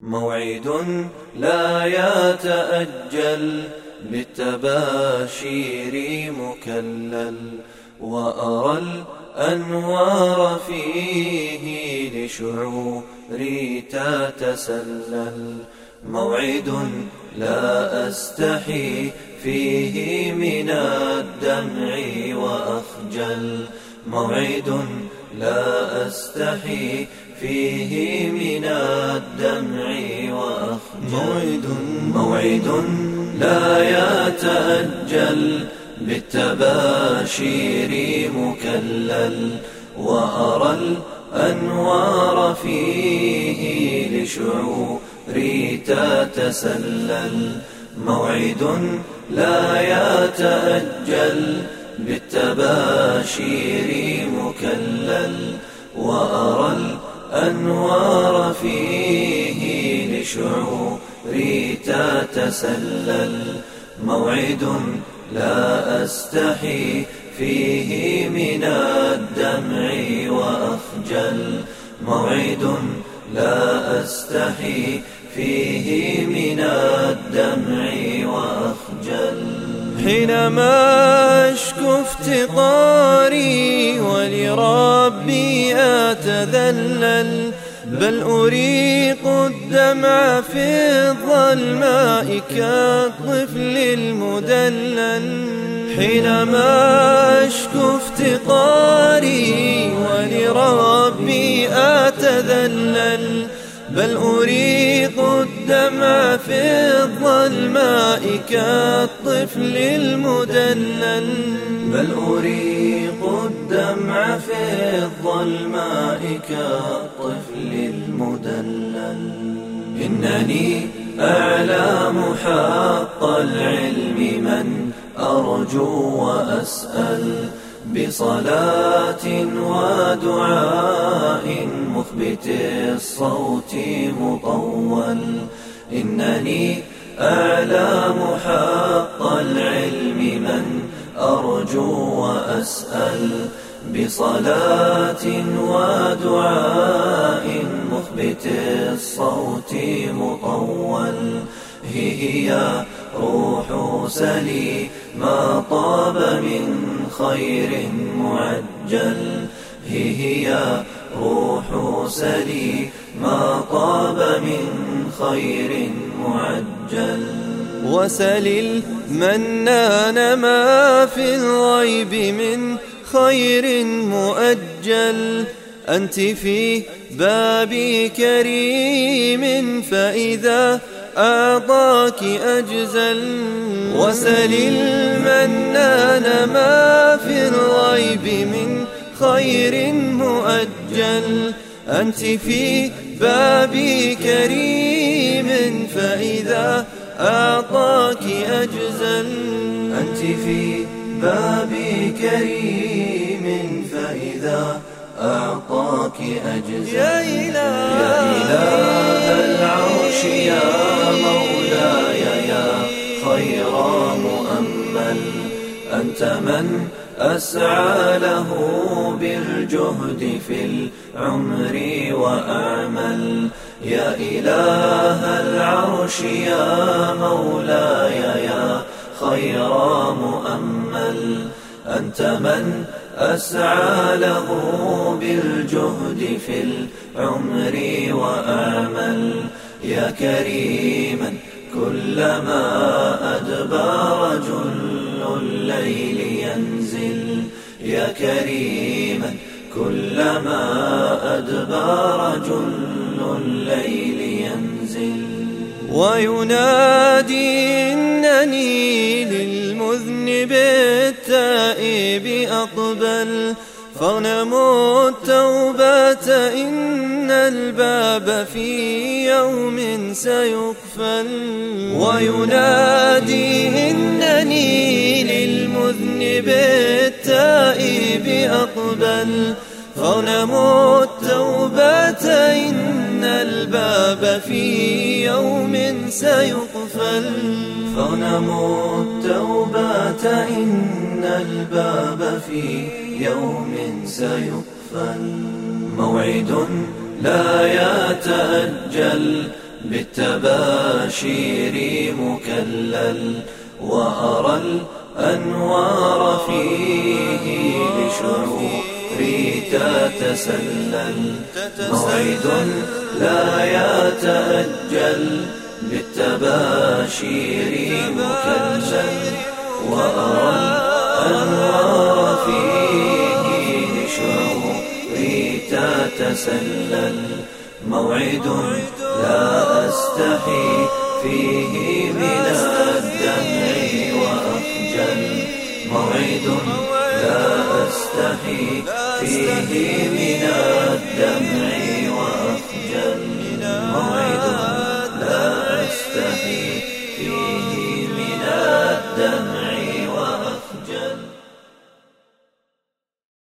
موعد لا يتأجل بالتباشير مكلل، وأرى الأنوار فيه لشعوري تتسلل. موعد لا أستحي فيه من الدمع وأخجل، موعد لا أستحي فيه من الدمع وأخجل. موعد لا يتأجل بالتباشير مكلل، وأرى الأنوار فيه لشعوري تتسلل. موعد لا يتأجل بالتباشير مكلل، وأرى الأنوار فيه لشعوري تتسلل. موعد لا أستحي فيه من الدمع وأخجل، موعد لا أستحي فيه من الدمع وأخجل. حينما أشكو افتقاري ولربي أتذلل، بل أريق الدمع في الظلماء كالطفل المدلل. حينما أشكو افتقاري ولربي أتذلل، بل أريق الدمع في الظلماء كالطفل المدلل. بل أريق الدمع في الظلماء كالطفل المدلل. إنني أعلم حق العلم من أرجو وأسأل، بصلاة ودعاء مثبت الصوت مطول. إنني أعلم حق العلم من أرجو وأسأل، بصلاة ودعاء مثبت الصوت مطول. هي روح سلي ما طاب من خير معجل، هي روح سلي ما طاب من خير معجل. وسل المنان ما في الغيب من خير مؤجل، أنت في بابي كريم فإذا أعطاك أجزل. وسل المنان ما في الغيب من خير مؤجل، أنت في بابي كريم فإذا أعطاك أجزل. أنت في بابي كريم فإذا أعطاك أجزل. يا إله العرش يا مولاي يا خير مؤمل، أنت من أسعى له بالجهد في العمر وأعمل. يا إله العرش يا مولاي يا خير مؤمل، أنت من أسعى له بالجهد في العمر وأعمل. يا كريما كلما أدبر جل الليل ينزل، يا كريما كلما أدبر جل الليل ينزل. وينادي إنني للمذنب التائب أقبل، فاغنموا التوبة إن الباب في يوم سيقفل. وينادي إنني للمذنب التائب أقبل، فاغنموا التوبة إن الباب في يوم سيقفل. فاغنموا التوبة إن الباب في يوم سيقفل. موعد لا يتأجل بالتباشير مكلل، وأرى الأنوار فيه بشعوري تتسلل. موعد لا يتأجل بالتباشير مكلل، وأرى الأنوار فيه بشعوري تتسلل. موعد لا أستحي فيه من الدمع وأخجل، موعد لا أستحي فيه